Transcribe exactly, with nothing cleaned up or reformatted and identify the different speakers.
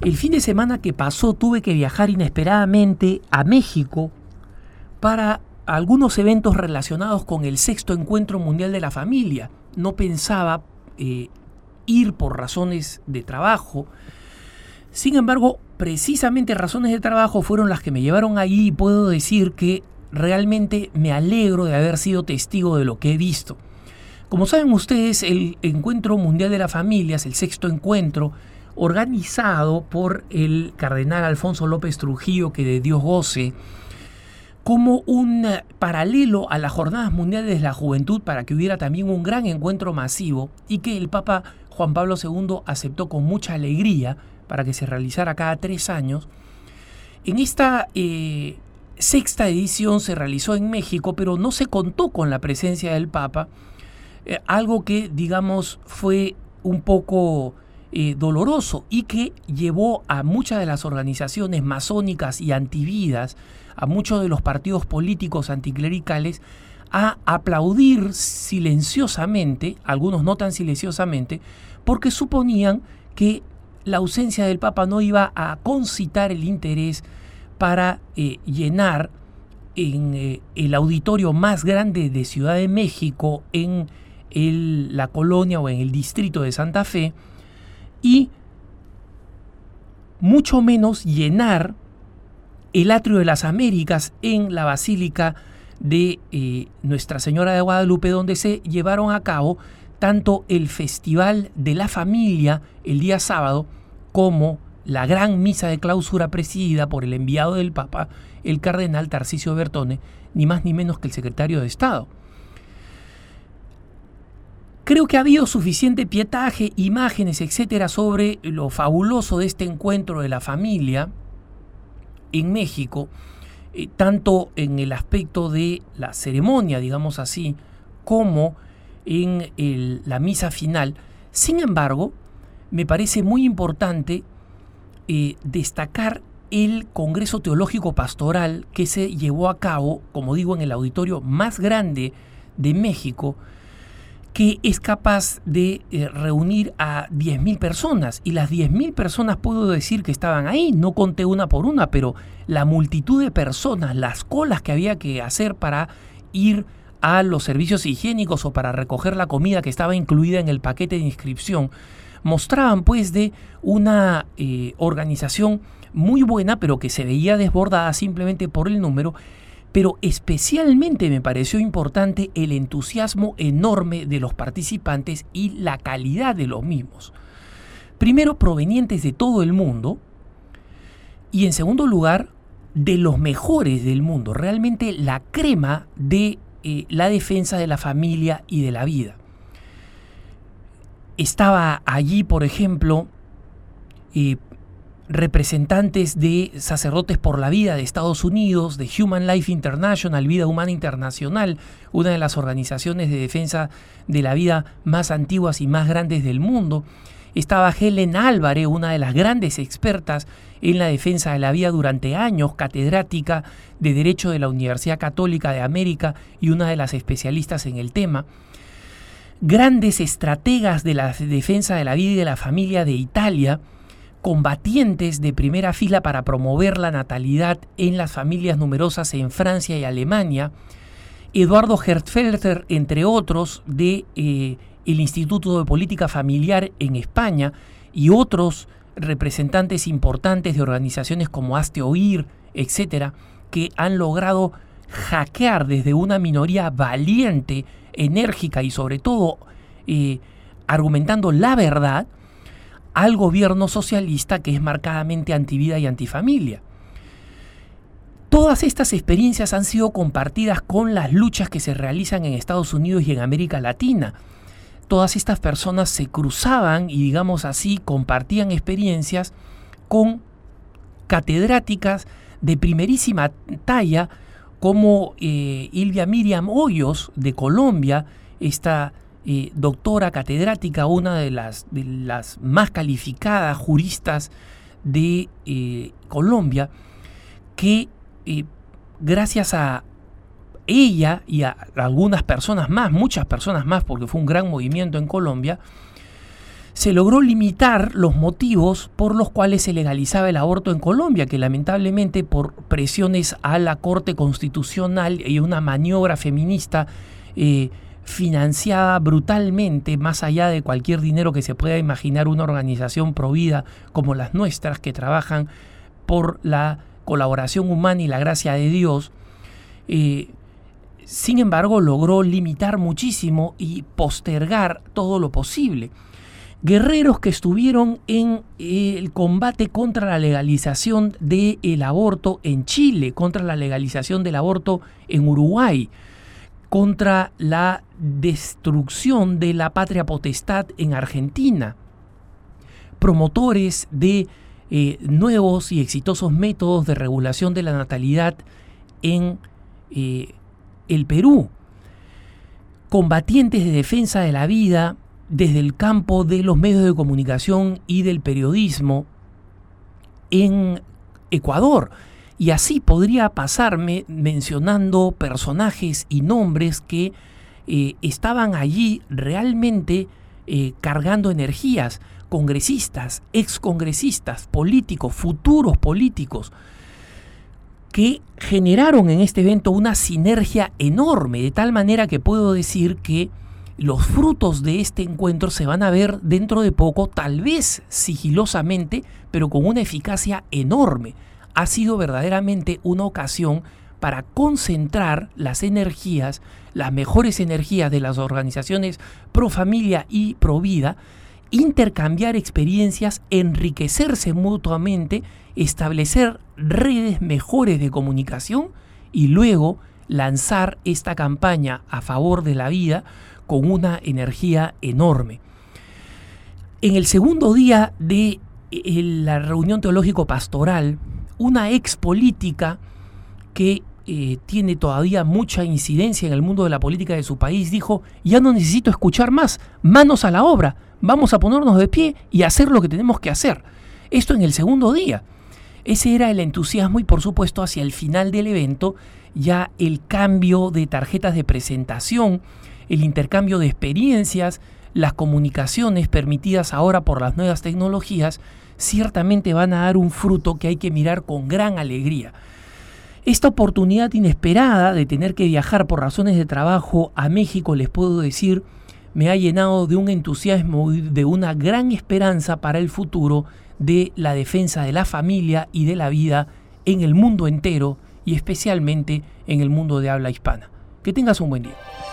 Speaker 1: El fin de semana que pasó tuve que viajar inesperadamente a México para algunos eventos relacionados con el sexto Encuentro Mundial de la Familia. No pensaba eh, ir por razones de trabajo. Sin embargo, precisamente razones de trabajo fueron las que me llevaron allí y puedo decir que realmente me alegro de haber sido testigo de lo que he visto. Como saben ustedes, el Encuentro Mundial de las Familias, el sexto encuentro, organizado por el cardenal Alfonso López Trujillo, que de Dios goce, como un paralelo a las Jornadas Mundiales de la Juventud para que hubiera también un gran encuentro masivo y que el Papa Juan Pablo segundo aceptó con mucha alegría para que se realizara cada tres años. En esta eh, sexta edición se realizó en México, pero no se contó con la presencia del Papa, eh, algo que, digamos, fue un poco Eh, doloroso y que llevó a muchas de las organizaciones masónicas y antividas, a muchos de los partidos políticos anticlericales, a aplaudir silenciosamente, algunos no tan silenciosamente, porque suponían que la ausencia del Papa no iba a concitar el interés para eh, llenar en eh, el auditorio más grande de Ciudad de México, en el, la colonia o en el distrito de Santa Fe, y mucho menos llenar el Atrio de las Américas en la Basílica de eh, Nuestra Señora de Guadalupe, donde se llevaron a cabo tanto el Festival de la Familia el día sábado como la gran misa de clausura presidida por el enviado del Papa, el cardenal Tarcisio Bertone, ni más ni menos que el secretario de Estado. Creo que ha habido suficiente pietaje, imágenes, etcétera, sobre lo fabuloso de este encuentro de la familia en México, eh, tanto en el aspecto de la ceremonia, digamos así, como en el, la misa final. Sin embargo, me parece muy importante eh, destacar el Congreso Teológico Pastoral que se llevó a cabo, como digo, en el auditorio más grande de México, que es capaz de eh, reunir a diez mil personas. Y las diez mil personas puedo decir que estaban ahí, no conté una por una, pero la multitud de personas, las colas que había que hacer para ir a los servicios higiénicos o para recoger la comida que estaba incluida en el paquete de inscripción, mostraban pues de una eh, organización muy buena, pero que se veía desbordada simplemente por el número. Pero especialmente me pareció importante el entusiasmo enorme de los participantes y la calidad de los mismos. Primero, provenientes de todo el mundo, y en segundo lugar, de los mejores del mundo, realmente la crema de eh, la defensa de la familia y de la vida. Estaba allí, por ejemplo, eh, representantes de Sacerdotes por la Vida de Estados Unidos, de Human Life International, Vida Humana Internacional, una de las organizaciones de defensa de la vida más antiguas y más grandes del mundo. Estaba Helen Álvarez, una de las grandes expertas en la defensa de la vida durante años, catedrática de Derecho de la Universidad Católica de América y una de las especialistas en el tema. Grandes estrategas de la defensa de la vida y de la familia de Italia, combatientes de primera fila para promover la natalidad en las familias numerosas en Francia y Alemania, Eduardo Hertfelder, entre otros, de eh, el Instituto de Política Familiar en España, y otros representantes importantes de organizaciones como Hazte Oír, etcétera, que han logrado hackear desde una minoría valiente, enérgica y sobre todo eh, argumentando la verdad, al gobierno socialista que es marcadamente antivida y antifamilia. Todas estas experiencias han sido compartidas con las luchas que se realizan en Estados Unidos y en América Latina. Todas estas personas se cruzaban y, digamos así, compartían experiencias con catedráticas de primerísima talla como eh, Ilvia Miriam Hoyos de Colombia, esta Eh, doctora catedrática, una de las, de las más calificadas juristas de eh, Colombia, que eh, gracias a ella y a algunas personas más, muchas personas más, porque fue un gran movimiento en Colombia, se logró limitar los motivos por los cuales se legalizaba el aborto en Colombia, que lamentablemente por presiones a la Corte Constitucional y una maniobra feminista eh, financiada brutalmente, más allá de cualquier dinero que se pueda imaginar una organización provida como las nuestras, que trabajan por la colaboración humana y la gracia de Dios, eh, sin embargo logró limitar muchísimo y postergar todo lo posible. Guerreros que estuvieron en el combate contra la legalización del aborto en Chile, contra la legalización del aborto en Uruguay, contra la destrucción de la patria potestad en Argentina, promotores de eh, nuevos y exitosos métodos de regulación de la natalidad en eh, el Perú, combatientes de defensa de la vida desde el campo de los medios de comunicación y del periodismo en Ecuador. Y así podría pasarme mencionando personajes y nombres que eh, estaban allí realmente eh, cargando energías, congresistas, excongresistas, políticos, futuros políticos, que generaron en este evento una sinergia enorme, de tal manera que puedo decir que los frutos de este encuentro se van a ver dentro de poco, tal vez sigilosamente, pero con una eficacia enorme. Ha sido verdaderamente una ocasión para concentrar las energías, las mejores energías de las organizaciones pro familia y pro vida, intercambiar experiencias, enriquecerse mutuamente, establecer redes mejores de comunicación y luego lanzar esta campaña a favor de la vida con una energía enorme. En el segundo día de la reunión teológico-pastoral, una ex política que eh, tiene todavía mucha incidencia en el mundo de la política de su país dijo: ya no necesito escuchar más, manos a la obra, vamos a ponernos de pie y hacer lo que tenemos que hacer. Esto en el segundo día. Ese era el entusiasmo y por supuesto hacia el final del evento ya el cambio de tarjetas de presentación, el intercambio de experiencias, las comunicaciones permitidas ahora por las nuevas tecnologías, ciertamente van a dar un fruto que hay que mirar con gran alegría. Esta oportunidad inesperada de tener que viajar por razones de trabajo a México, les puedo decir, me ha llenado de un entusiasmo y de una gran esperanza para el futuro de la defensa de la familia y de la vida en el mundo entero y especialmente en el mundo de habla hispana. Que tengas un buen día.